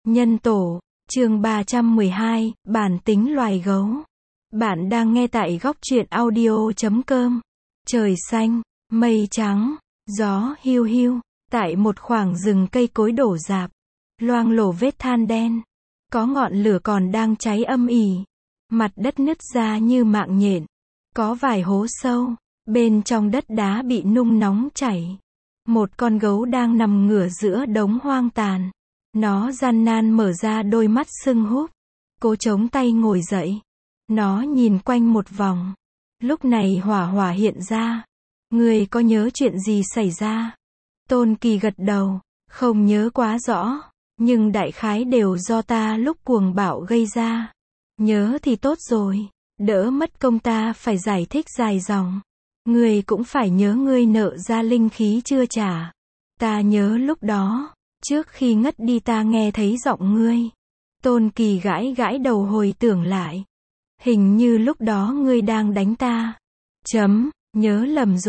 Nhân tổ, chương 312, bản tính loài gấu. Bạn đang nghe tại góc truyện audio.com. Trời xanh, mây trắng, gió hiu hiu, tại một khoảng rừng cây cối đổ rạp, loang lổ vết than đen. Có ngọn lửa còn đang cháy âm ỉ. Mặt đất nứt ra như mạng nhện. Có vài hố sâu, bên trong đất đá bị nung nóng chảy. Một con gấu đang nằm ngửa giữa đống hoang tàn. Nó gian nan mở ra đôi mắt sưng húp, cố chống tay ngồi dậy. Nó nhìn quanh một vòng. Lúc này Hỏa Hỏa hiện ra. Ngươi có nhớ chuyện gì xảy ra? Tôn Kỳ gật đầu, không nhớ quá rõ, nhưng đại khái đều do ta lúc cuồng bạo gây ra. Nhớ thì tốt rồi, đỡ mất công ta phải giải thích dài dòng. Ngươi cũng phải nhớ ngươi nợ ra linh khí chưa trả. Ta nhớ lúc đó, trước khi ngất đi ta nghe thấy giọng ngươi. Tôn Kỳ gãi gãi đầu hồi tưởng lại. Hình như lúc đó ngươi đang đánh ta. Nhớ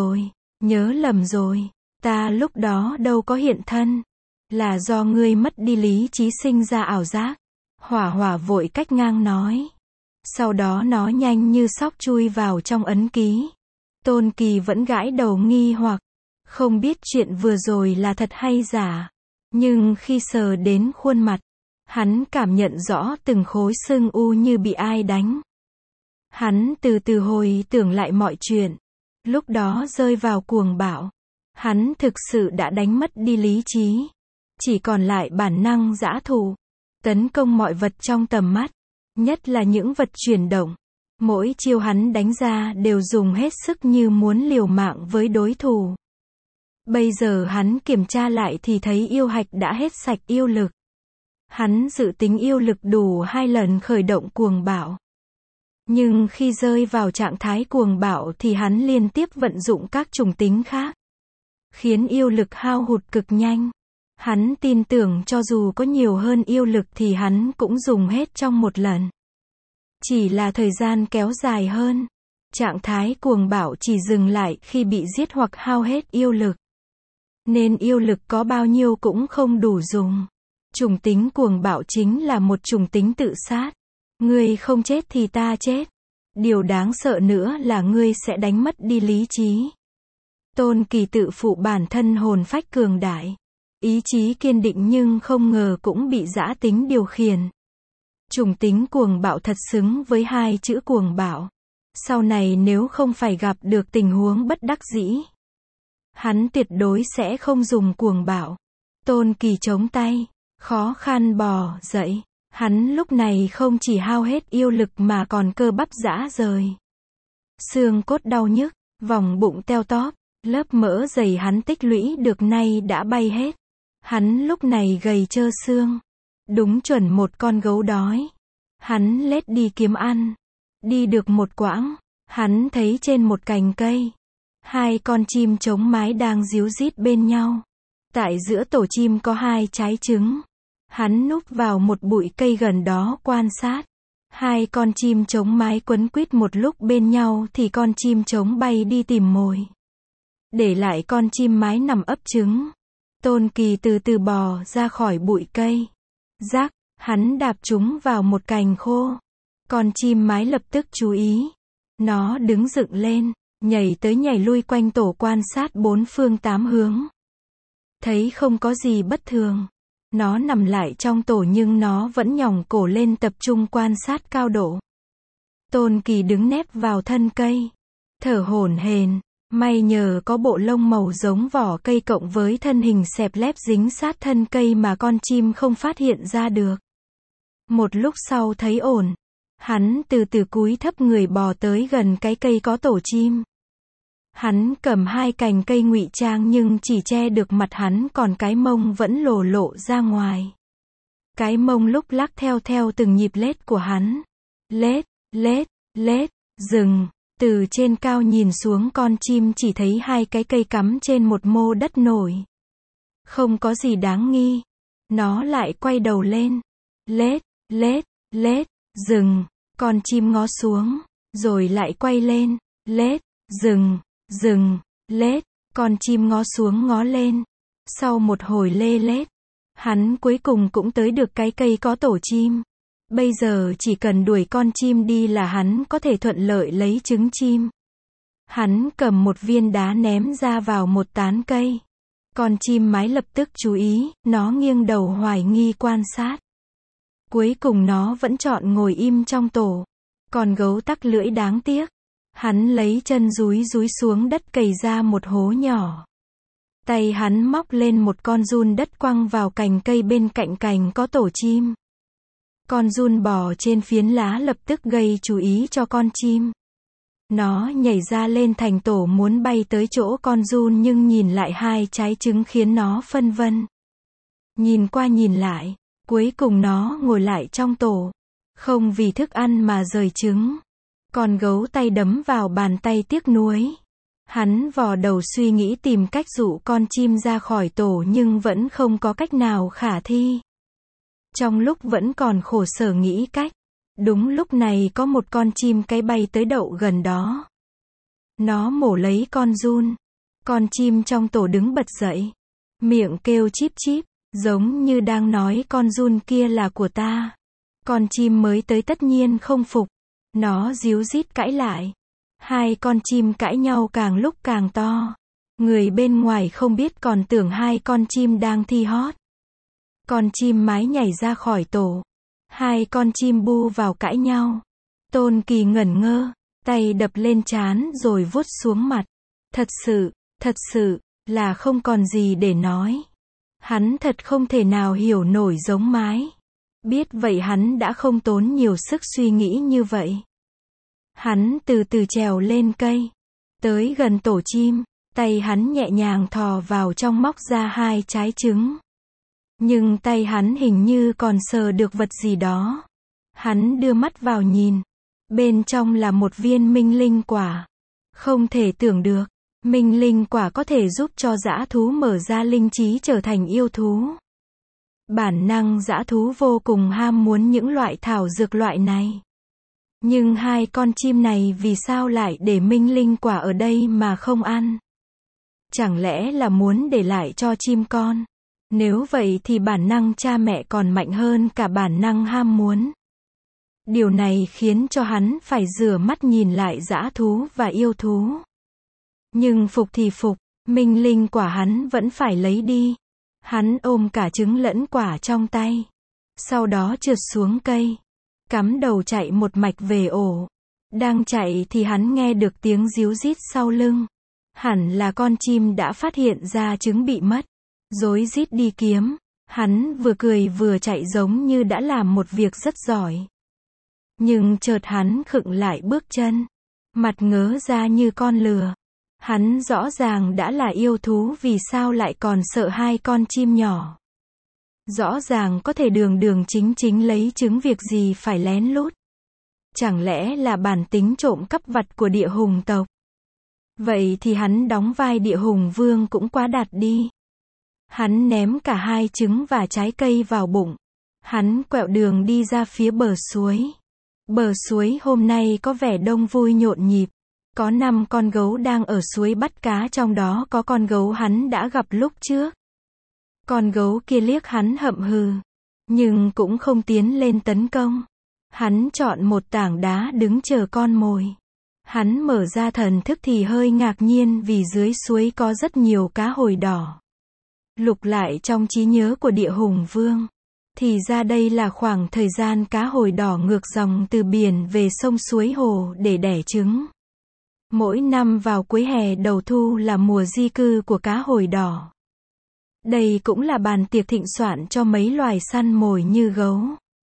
lầm rồi. Ta lúc đó đâu có hiện thân. Là do ngươi mất đi lý trí sinh ra ảo giác. Hỏa Hỏa vội cách ngang nói. Sau đó nó nhanh như sóc chui vào trong ấn ký. Tôn Kỳ vẫn gãi đầu nghi hoặc. Không biết chuyện vừa rồi là thật hay giả. Nhưng khi sờ đến khuôn mặt, hắn cảm nhận rõ từng khối sưng u như bị ai đánh. Hắn từ từ hồi tưởng lại mọi chuyện. Lúc đó rơi vào cuồng bạo. Hắn thực sự đã đánh mất đi lý trí. Chỉ còn lại bản năng dã thú. Tấn công mọi vật trong tầm mắt. Nhất là những vật chuyển động. Mỗi chiêu hắn đánh ra đều dùng hết sức như muốn liều mạng với đối thủ. Bây giờ hắn kiểm tra lại thì thấy yêu hạch đã hết sạch yêu lực. Hắn dự tính yêu lực đủ 2 lần khởi động cuồng bạo. Nhưng khi rơi vào trạng thái cuồng bạo thì hắn liên tiếp vận dụng các chủng tính khác. Khiến yêu lực hao hụt cực nhanh. Hắn tin tưởng cho dù có nhiều hơn yêu lực thì hắn cũng dùng hết trong một lần. Chỉ là thời gian kéo dài hơn. Trạng thái cuồng bạo chỉ dừng lại khi bị giết hoặc hao hết yêu lực. Nên yêu lực có bao nhiêu cũng không đủ dùng. Chủng tính cuồng bạo chính là một chủng tính tự sát. Ngươi không chết thì ta chết. Điều đáng sợ nữa là ngươi sẽ đánh mất đi lý trí. Tôn Kỳ tự phụ bản thân hồn phách cường đại. Ý chí kiên định nhưng không ngờ cũng bị dã tính điều khiển. Chủng tính cuồng bạo thật xứng với 2 chữ cuồng bạo. Sau này nếu không phải gặp được tình huống bất đắc dĩ, hắn tuyệt đối sẽ không dùng cuồng bạo. Tôn Kỳ chống tay, khó khăn bò dậy. Hắn lúc này không chỉ hao hết yêu lực mà còn cơ bắp rã rời. Xương cốt đau nhức, vòng bụng teo tóp, lớp mỡ dày hắn tích lũy được nay đã bay hết. Hắn lúc này gầy trơ xương. Đúng chuẩn một con gấu đói. Hắn lết đi kiếm ăn. Đi được một quãng, hắn thấy trên một cành cây, 2 con chim trống mái đang ríu rít bên nhau. Tại giữa tổ chim có 2 trái trứng. Hắn núp vào một bụi cây gần đó quan sát. 2 con chim trống mái quấn quýt một lúc bên nhau thì con chim trống bay đi tìm mồi. Để lại con chim mái nằm ấp trứng. Tôn Kỳ từ từ bò ra khỏi bụi cây. Rắc, hắn đạp chúng vào một cành khô. Con chim mái lập tức chú ý. Nó đứng dựng lên, nhảy tới nhảy lui quanh tổ quan sát 4 phương 8 hướng. Thấy không có gì bất thường. Nó nằm lại trong tổ nhưng nó vẫn nhỏng cổ lên tập trung quan sát cao độ. Tôn Kỳ đứng nép vào thân cây. Thở hổn hển. May nhờ có bộ lông màu giống vỏ cây cộng với thân hình xẹp lép dính sát thân cây mà con chim không phát hiện ra được. Một lúc sau thấy ổn. Hắn từ từ cúi thấp người bò tới gần cái cây có tổ chim. Hắn cầm 2 cành cây ngụy trang nhưng chỉ che được mặt hắn còn cái mông vẫn lộ ra ngoài. Cái mông lúc lắc theo từng nhịp lết của hắn. Lết, dừng. Từ trên cao nhìn xuống con chim chỉ thấy 2 cái cây cắm trên một mô đất nổi. Không có gì đáng nghi. Nó lại quay đầu lên. Lết, dừng. Con chim ngó xuống. Rồi lại quay lên. Dừng, lết. Con chim ngó xuống ngó lên. Sau một hồi lê lết, Hắn cuối cùng cũng tới được cái cây có tổ chim. Bây giờ chỉ cần đuổi con chim đi là hắn có thể thuận lợi lấy trứng chim. Hắn cầm một viên đá ném ra vào một tán cây. Con chim mái lập tức chú ý, nó nghiêng đầu hoài nghi quan sát. Cuối cùng nó vẫn chọn ngồi im trong tổ. Con gấu tắc lưỡi đáng tiếc. Hắn lấy chân dúi xuống đất cày ra một hố nhỏ. Tay hắn móc lên một con giun đất quăng vào cành cây bên cạnh cành có tổ chim. Con giun bò trên phiến lá lập tức gây chú ý cho con chim. Nó nhảy ra lên thành tổ muốn bay tới chỗ con giun nhưng nhìn lại hai trái trứng khiến nó phân vân. Nhìn qua nhìn lại, cuối cùng nó ngồi lại trong tổ. Không vì thức ăn mà rời trứng. Con gấu tay đấm vào bàn tay tiếc nuối. Hắn vò đầu suy nghĩ tìm cách dụ con chim ra khỏi tổ nhưng vẫn không có cách nào khả thi. Trong lúc vẫn còn khổ sở nghĩ cách, đúng lúc này có một con chim cái bay tới đậu gần đó. Nó mổ lấy con giun. Con chim trong tổ đứng bật dậy. Miệng kêu chíp chíp, giống như đang nói con giun kia là của ta. Con chim mới tới tất nhiên không phục. Nó díu dít cãi lại. Hai con chim cãi nhau càng lúc càng to. Người bên ngoài không biết còn tưởng hai con chim đang thi hót. Con chim mái nhảy ra khỏi tổ. Hai con chim bu vào cãi nhau. Tôn Kỳ ngẩn ngơ, tay đập lên trán rồi vuốt xuống mặt. Thật sự, là không còn gì để nói. Hắn thật không thể nào hiểu nổi giống mái. Biết vậy hắn đã không tốn nhiều sức suy nghĩ như vậy. Hắn từ từ trèo lên cây. Tới gần tổ chim, tay hắn nhẹ nhàng thò vào trong móc ra hai trái trứng. Nhưng tay hắn hình như còn sờ được vật gì đó. Hắn đưa mắt vào nhìn. Bên trong là một viên minh linh quả. Không thể tưởng được, minh linh quả có thể giúp cho dã thú mở ra linh trí trở thành yêu thú. Bản năng dã thú vô cùng ham muốn những loại thảo dược loại này. Nhưng hai con chim này vì sao lại để minh linh quả ở đây mà không ăn? Chẳng lẽ là muốn để lại cho chim con? Nếu vậy thì bản năng cha mẹ còn mạnh hơn cả bản năng ham muốn. Điều này khiến cho hắn phải rửa mắt nhìn lại dã thú và yêu thú. Nhưng phục thì phục, minh linh quả hắn vẫn phải lấy đi. Hắn ôm cả trứng lẫn quả trong tay. Sau đó trượt xuống cây. Cắm đầu chạy một mạch về ổ. Đang chạy thì hắn nghe được tiếng ríu rít sau lưng. Hẳn là con chim đã phát hiện ra trứng bị mất. Rối rít đi kiếm. Hắn vừa cười vừa chạy giống như đã làm một việc rất giỏi. Nhưng chợt hắn khựng lại bước chân. Mặt ngớ ra như con lừa. Hắn rõ ràng đã là yêu thú vì sao lại còn sợ hai con chim nhỏ. Rõ ràng có thể đường chính lấy trứng việc gì phải lén lút. Chẳng lẽ là bản tính trộm cắp vặt của địa hùng tộc. Vậy thì hắn đóng vai địa hùng vương cũng quá đạt đi. Hắn ném cả hai trứng và trái cây vào bụng. Hắn quẹo đường đi ra phía bờ suối. Bờ suối hôm nay có vẻ đông vui nhộn nhịp. Có 5 con gấu đang ở suối bắt cá, trong đó có con gấu hắn đã gặp lúc trước. Con gấu kia liếc hắn hậm hừ, nhưng cũng không tiến lên tấn công. Hắn chọn một tảng đá đứng chờ con mồi. Hắn mở ra thần thức thì hơi ngạc nhiên vì dưới suối có rất nhiều cá hồi đỏ. Lục lại trong trí nhớ của địa hùng vương, thì ra đây là khoảng thời gian cá hồi đỏ ngược dòng từ biển về sông suối hồ để đẻ trứng. Mỗi năm vào cuối hè đầu thu là mùa di cư của cá hồi đỏ. Đây cũng là bàn tiệc thịnh soạn cho mấy loài săn mồi như gấu,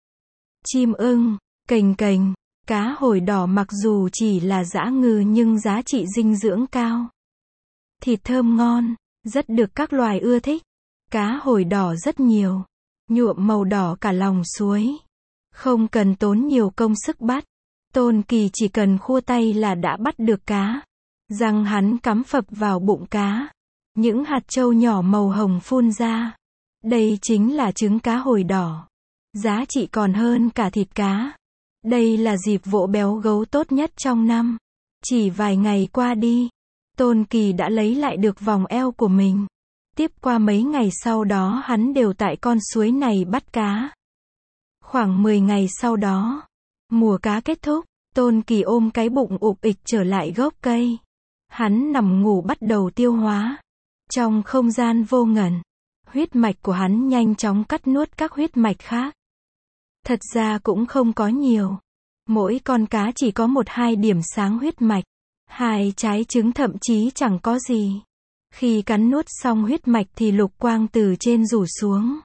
chim ưng, cành cành. Cá hồi đỏ mặc dù chỉ là dã ngư nhưng giá trị dinh dưỡng cao. Thịt thơm ngon, rất được các loài ưa thích. Cá hồi đỏ rất nhiều, nhuộm màu đỏ cả lòng suối. Không cần tốn nhiều công sức bắt. Tôn Kỳ chỉ cần khua tay là đã bắt được cá. Răng hắn cắm phập vào bụng cá. Những hạt trâu nhỏ màu hồng phun ra. Đây chính là trứng cá hồi đỏ. Giá trị còn hơn cả thịt cá. Đây là dịp vỗ béo gấu tốt nhất trong năm. Chỉ vài ngày qua đi, Tôn Kỳ đã lấy lại được vòng eo của mình. Tiếp qua mấy ngày sau đó hắn đều tại con suối này bắt cá. Khoảng 10 ngày sau đó, mùa cá kết thúc, Tôn Kỳ ôm cái bụng ụp ịch trở lại gốc cây. Hắn nằm ngủ bắt đầu tiêu hóa. Trong không gian vô ngần, huyết mạch của hắn nhanh chóng cắt nuốt các huyết mạch khác. Thật ra cũng không có nhiều. Mỗi con cá chỉ có 1-2 điểm sáng huyết mạch. 2 trái trứng thậm chí chẳng có gì. Khi cắn nuốt xong huyết mạch thì lục quang từ trên rủ xuống.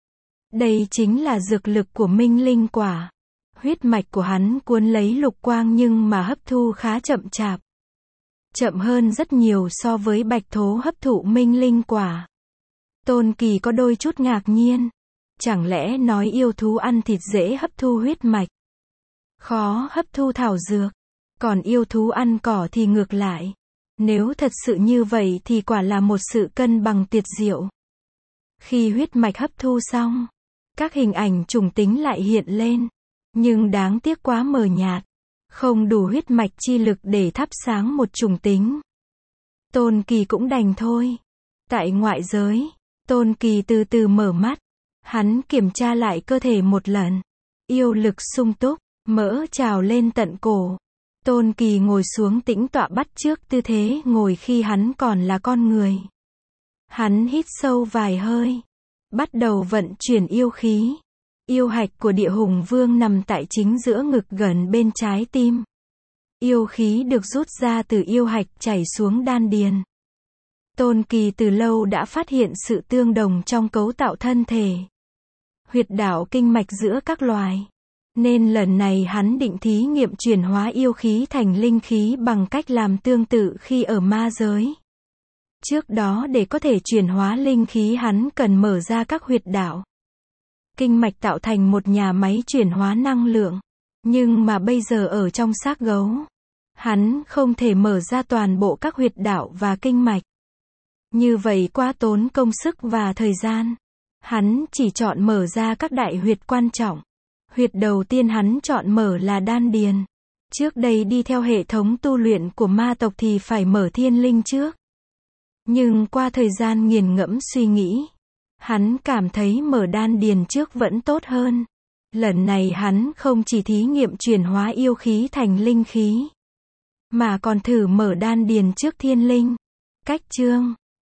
Đây chính là dược lực của minh linh quả. Huyết mạch của hắn cuốn lấy lục quang nhưng mà hấp thu khá chậm chạp. Chậm hơn rất nhiều so với bạch thố hấp thụ minh linh quả. Tôn Kỳ có đôi chút ngạc nhiên. Chẳng lẽ nói yêu thú ăn thịt dễ hấp thu huyết mạch, khó hấp thu thảo dược, còn yêu thú ăn cỏ thì ngược lại. Nếu thật sự như vậy thì quả là một sự cân bằng tuyệt diệu. Khi huyết mạch hấp thu xong, các hình ảnh chủng tính lại hiện lên, nhưng đáng tiếc quá mờ nhạt, không đủ huyết mạch chi lực để thắp sáng một chủng tính. Tôn Kỳ cũng đành thôi. Tại ngoại giới, Tôn Kỳ từ từ mở mắt. Hắn kiểm tra lại cơ thể một lần. Yêu lực sung túc, mỡ trào lên tận cổ. Tôn Kỳ ngồi xuống tĩnh tọa bắt chước tư thế ngồi khi hắn còn là con người. Hắn hít sâu vài hơi, bắt đầu vận chuyển yêu khí. Yêu hạch của Địa Hùng Vương nằm tại chính giữa ngực gần bên trái tim. Yêu khí được rút ra từ yêu hạch chảy xuống đan điền. Tôn Kỳ từ lâu đã phát hiện sự tương đồng trong cấu tạo thân thể, huyệt đạo kinh mạch giữa các loài. Nên lần này hắn định thí nghiệm chuyển hóa yêu khí thành linh khí bằng cách làm tương tự khi ở ma giới. Trước đó để có thể chuyển hóa linh khí hắn cần mở ra các huyệt đạo kinh mạch tạo thành một nhà máy chuyển hóa năng lượng. Nhưng mà bây giờ ở trong xác gấu, hắn không thể mở ra toàn bộ các huyệt đạo và kinh mạch. Như vậy quá tốn công sức và thời gian. Hắn chỉ chọn mở ra các đại huyệt quan trọng. Huyệt đầu tiên hắn chọn mở là đan điền. Trước đây đi theo hệ thống tu luyện của ma tộc thì phải mở thiên linh trước. Nhưng qua thời gian nghiền ngẫm suy nghĩ, hắn cảm thấy mở đan điền trước vẫn tốt hơn. Lần này hắn không chỉ thí nghiệm chuyển hóa yêu khí thành linh khí, mà còn thử mở đan điền trước thiên linh. Cách chương